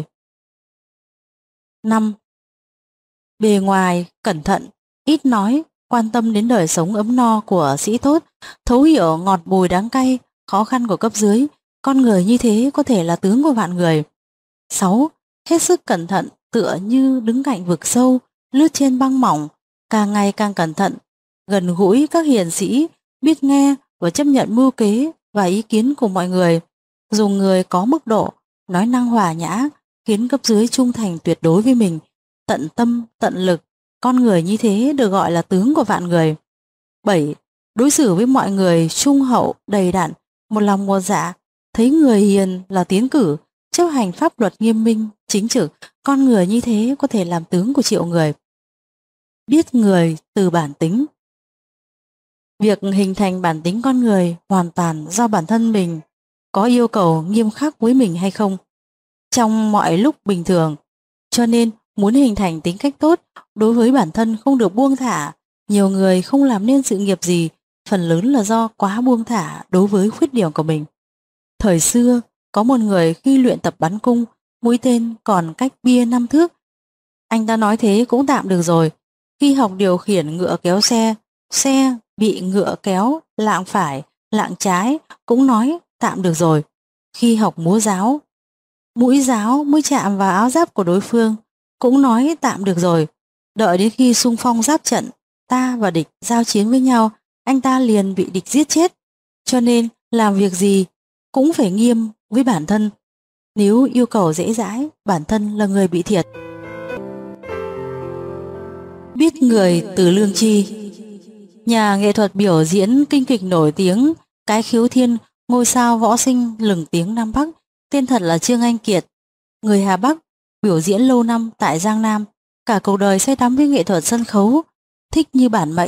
5. Bề ngoài cẩn thận, ít nói, quan tâm đến đời sống ấm no của sĩ tốt, thấu hiểu ngọt bùi đắng cay, khó khăn của cấp dưới. Con người như thế có thể là tướng của vạn người. 6. Hết sức cẩn thận, tựa như đứng cạnh vực sâu, lướt trên băng mỏng, càng ngày càng cẩn thận, gần gũi các hiền sĩ, biết nghe và chấp nhận mưu kế và ý kiến của mọi người. Dùng người có mức độ, nói năng hòa nhã, khiến cấp dưới trung thành tuyệt đối với mình, tận tâm, tận lực. Con người như thế được gọi là tướng của vạn người. 7. Đối xử với mọi người trung hậu, đầy đặn, một lòng một dạ, thấy người hiền là tiến cử, chấp hành pháp luật nghiêm minh, chính trực. Con người như thế có thể làm tướng của triệu người. Biết người từ bản tính. Việc hình thành bản tính con người hoàn toàn do bản thân mình có yêu cầu nghiêm khắc với mình hay không trong mọi lúc bình thường. Cho nên muốn hình thành tính cách tốt đối với bản thân không được buông thả. Nhiều người không làm nên sự nghiệp gì, phần lớn là do quá buông thả đối với khuyết điểm của mình. Thời xưa, có một người khi luyện tập bắn cung, mũi tên còn cách bia 5 thước. Anh ta nói thế cũng tạm được rồi. Khi học điều khiển ngựa kéo xe, xe bị ngựa kéo lạng phải, lạng trái cũng nói tạm được rồi. Khi học múa giáo, mũi giáo mới chạm vào áo giáp của đối phương, cũng nói tạm được rồi. Đợi đến khi xung phong giáp trận, ta và địch giao chiến với nhau, anh ta liền bị địch giết chết. Cho nên làm việc gì cũng phải nghiêm với bản thân. Nếu yêu cầu dễ dãi, bản thân là người bị thiệt. Biết người từ lương tri. Nhà nghệ thuật biểu diễn kinh kịch nổi tiếng Cái Khiếu Thiên, ngôi sao võ sinh lừng tiếng Nam Bắc, tên thật là Trương Anh Kiệt, người Hà Bắc, biểu diễn lâu năm tại Giang Nam, cả cuộc đời say đắm với nghệ thuật sân khấu, thích như bản mệnh,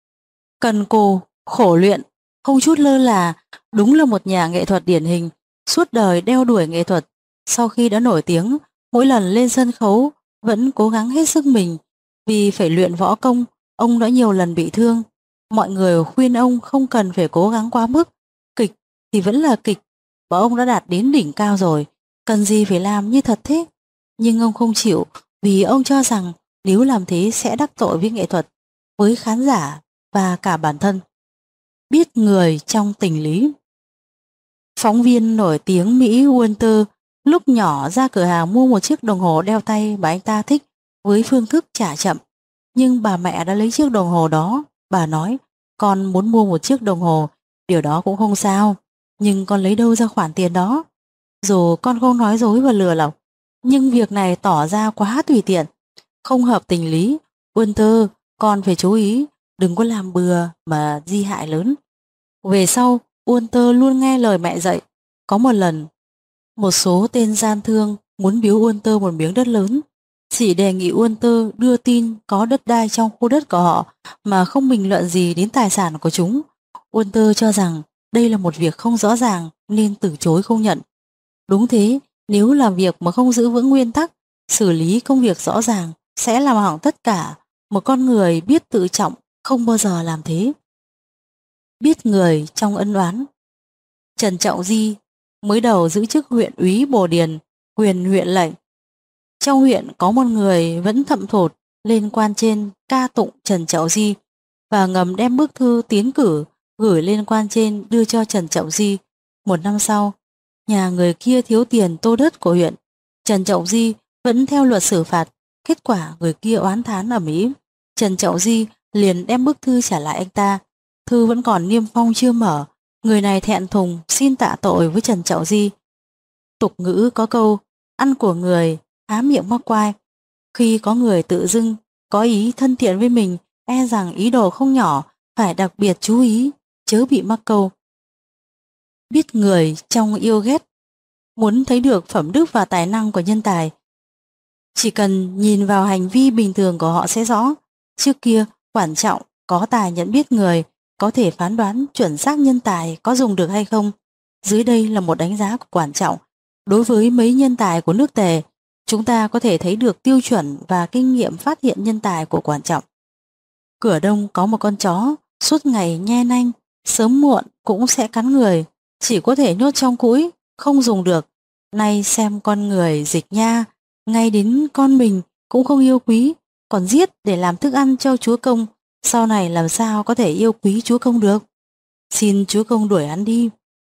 cần cù, khổ luyện, không chút lơ là, đúng là một nhà nghệ thuật điển hình, suốt đời đeo đuổi nghệ thuật. Sau khi đã nổi tiếng, mỗi lần lên sân khấu vẫn cố gắng hết sức mình, vì phải luyện võ công, ông đã nhiều lần bị thương. Mọi người khuyên ông không cần phải cố gắng quá mức, kịch thì vẫn là kịch, và ông đã đạt đến đỉnh cao rồi, cần gì phải làm như thật thế. Nhưng ông không chịu, vì ông cho rằng nếu làm thế sẽ đắc tội với nghệ thuật, với khán giả và cả bản thân. Biết người trong tình lý. Phóng viên nổi tiếng Mỹ Walter lúc nhỏ ra cửa hàng mua một chiếc đồng hồ đeo tay mà anh ta thích với phương thức trả chậm. Nhưng bà mẹ đã lấy chiếc đồng hồ đó. Bà nói, con muốn mua một chiếc đồng hồ, điều đó cũng không sao, nhưng con lấy đâu ra khoản tiền đó? Dù con không nói dối và lừa lọc, nhưng việc này tỏ ra quá tùy tiện, không hợp tình lý. Walter, con phải chú ý, đừng có làm bừa mà di hại lớn. Về sau, Walter luôn nghe lời mẹ dạy. Có một lần, một số tên gian thương muốn biếu Walter một miếng đất lớn, chỉ đề nghị Walter đưa tin có đất đai trong khu đất của họ mà không bình luận gì đến tài sản của chúng. Walter cho rằng đây là một việc không rõ ràng nên từ chối không nhận. Đúng thế, nếu làm việc mà không giữ vững nguyên tắc, xử lý công việc rõ ràng sẽ làm hỏng tất cả. Một con người biết tự trọng không bao giờ làm thế. Biết người trong ân oán. Trần Trọng Di mới đầu giữ chức huyện úy Bồ Điền, quyền huyện lệnh. Trong huyện có một người vẫn thậm thột lên quan trên ca tụng Trần Trọng Di và ngầm đem bức thư tiến cử gửi lên quan trên đưa cho Trần Trọng Di. Một năm sau, nhà người kia thiếu tiền tô đất của huyện. Trần Trọng Di vẫn theo luật xử phạt, kết quả người kia oán thán ở Mỹ. Trần Trọng Di liền đem bức thư trả lại anh ta. Thư vẫn còn niêm phong chưa mở. Người này thẹn thùng xin tạ tội với Trần Trọng Di. Tục ngữ có câu ăn của người há miệng mắc quai. Khi có người tự dưng có ý thân thiện với mình, e rằng ý đồ không nhỏ, phải đặc biệt chú ý, chớ bị mắc câu. Biết người trong yêu ghét. Muốn thấy được phẩm đức và tài năng của nhân tài, chỉ cần nhìn vào hành vi bình thường của họ sẽ rõ. Trước kia, Quản Trọng có tài nhận biết người, có thể phán đoán chuẩn xác nhân tài có dùng được hay không. Dưới đây là một đánh giá của Quản Trọng. Đối với mấy nhân tài của nước Tề, chúng ta có thể thấy được tiêu chuẩn và kinh nghiệm phát hiện nhân tài của Quản Trọng. Cửa Đông có một con chó, suốt ngày nhe nanh, sớm muộn cũng sẽ cắn người, chỉ có thể nhốt trong cũi, không dùng được. Nay xem con người dịch nha, ngay đến con mình cũng không yêu quý, còn giết để làm thức ăn cho chúa công, sau này làm sao có thể yêu quý chúa công được? Xin chúa công đuổi hắn đi.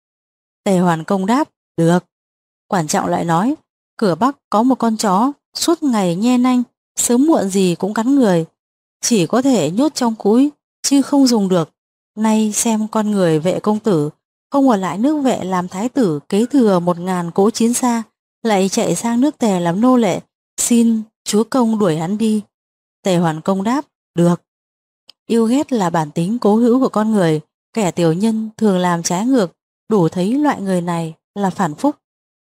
Tề Hoàn Công đáp, được. Quản Trọng lại nói, cửa Bắc có một con chó, suốt ngày nhe nanh, sớm muộn gì cũng cắn người, chỉ có thể nhốt trong cũi, chứ không dùng được. Nay xem con người Vệ công tử, không ở lại nước Vệ làm thái tử kế thừa 1000 cỗ chiến xa, lại chạy sang nước Tề làm nô lệ, xin chúa công đuổi hắn đi. Tề Hoàn Công đáp, được. Yêu ghét là bản tính cố hữu của con người, kẻ tiểu nhân thường làm trái ngược, đủ thấy loại người này là phản phúc.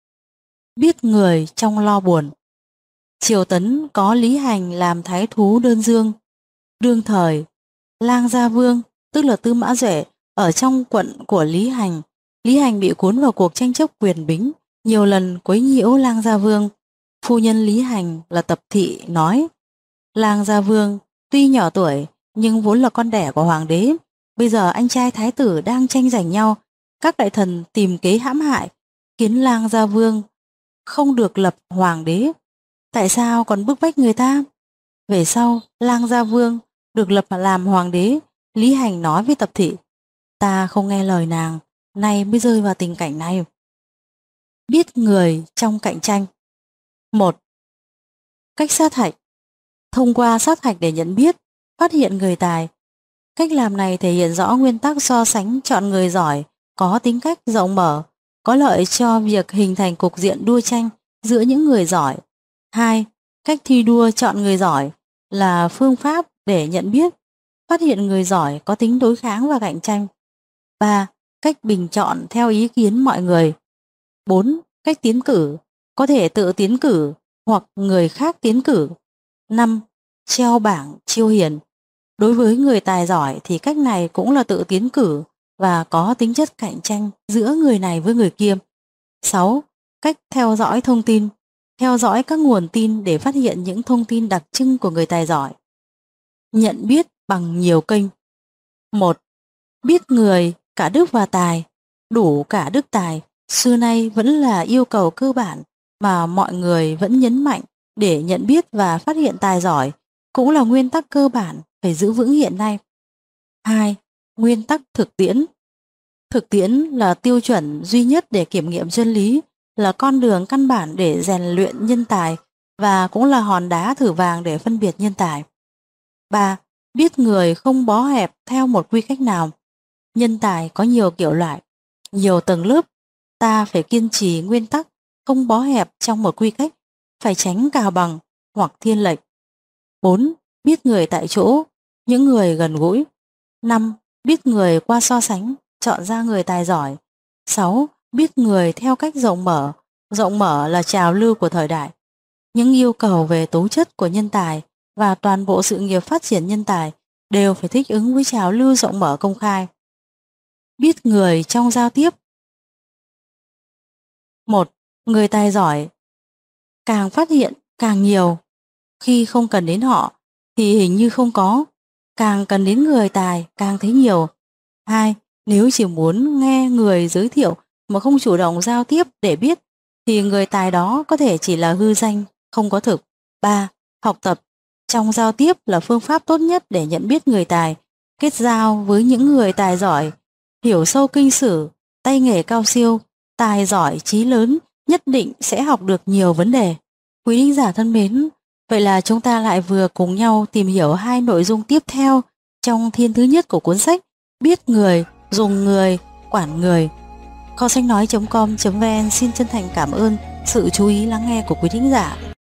Biết người trong lo buồn. Triều Tấn có Lý Hành làm thái thú đơn dương. Đương thời, Lang Gia Vương tức là Tư Mã Duệ, ở trong quận của Lý Hành. Lý Hành bị cuốn vào cuộc tranh chấp quyền bính, nhiều lần quấy nhiễu Lang Gia Vương. Phu nhân Lý Hành là Tập Thị nói, Lang Gia Vương tuy nhỏ tuổi nhưng vốn là con đẻ của hoàng đế. Bây giờ anh trai thái tử đang tranh giành nhau, các đại thần tìm kế hãm hại, khiến Lang Gia Vương không được lập hoàng đế. Tại sao còn bức bách người ta? Về sau, Lang Gia Vương được lập làm hoàng đế. Lý Hành nói với Tập Thị, ta không nghe lời nàng, nay mới rơi vào tình cảnh này. Biết người trong cạnh tranh. 1. Cách sát hạch. Thông qua sát hạch để nhận biết, phát hiện người tài. Cách làm này thể hiện rõ nguyên tắc so sánh chọn người giỏi, có tính cách rộng mở, có lợi cho việc hình thành cục diện đua tranh giữa những người giỏi. 2. Cách thi đua chọn người giỏi là phương pháp để nhận biết, phát hiện người giỏi có tính đối kháng và cạnh tranh. 3. Cách bình chọn theo ý kiến mọi người. 4. Cách tiến cử, có thể tự tiến cử hoặc người khác tiến cử. 5. Treo bảng chiêu hiền. Đối với người tài giỏi thì cách này cũng là tự tiến cử và có tính chất cạnh tranh giữa người này với người kia. 6. Cách theo dõi thông tin, theo dõi các nguồn tin để phát hiện những thông tin đặc trưng của người tài giỏi. Nhận biết bằng nhiều kênh. 1. Biết người cả đức và tài, đủ cả đức tài, xưa nay vẫn là yêu cầu cơ bản mà mọi người vẫn nhấn mạnh để nhận biết và phát hiện tài giỏi, cũng là nguyên tắc cơ bản phải giữ vững hiện nay. 2. Nguyên tắc thực tiễn. Thực tiễn là tiêu chuẩn duy nhất để kiểm nghiệm chân lý, là con đường căn bản để rèn luyện nhân tài và cũng là hòn đá thử vàng để phân biệt nhân tài. 3. Biết người không bó hẹp theo một quy cách nào. Nhân tài có nhiều kiểu loại, nhiều tầng lớp, ta phải kiên trì nguyên tắc không bó hẹp trong một quy cách, phải tránh cào bằng hoặc thiên lệch. 4. Biết người tại chỗ, những người gần gũi. 5. Biết người qua so sánh, chọn ra người tài giỏi. 6. Biết người theo cách rộng mở là trào lưu của thời đại. Những yêu cầu về tố chất của nhân tài và toàn bộ sự nghiệp phát triển nhân tài đều phải thích ứng với trào lưu rộng mở công khai. Biết người trong giao tiếp. 1. Người tài giỏi càng phát hiện càng nhiều. Khi không cần đến họ thì hình như không có, càng cần đến người tài càng thấy nhiều. 2. Nếu chỉ muốn nghe người giới thiệu mà không chủ động giao tiếp để biết thì người tài đó có thể chỉ là hư danh, không có thực. 3. Học tập trong giao tiếp là phương pháp tốt nhất để nhận biết người tài. Kết giao với những người tài giỏi, hiểu sâu kinh sử, tay nghề cao siêu, tài giỏi trí lớn, nhất định sẽ học được nhiều vấn đề. Quý thính giả thân mến, vậy là chúng ta lại vừa cùng nhau tìm hiểu hai nội dung tiếp theo trong thiên thứ nhất của cuốn sách Biết người, dùng người, quản người. Kho sách nói.com.vn xin chân thành cảm ơn sự chú ý lắng nghe của quý thính giả.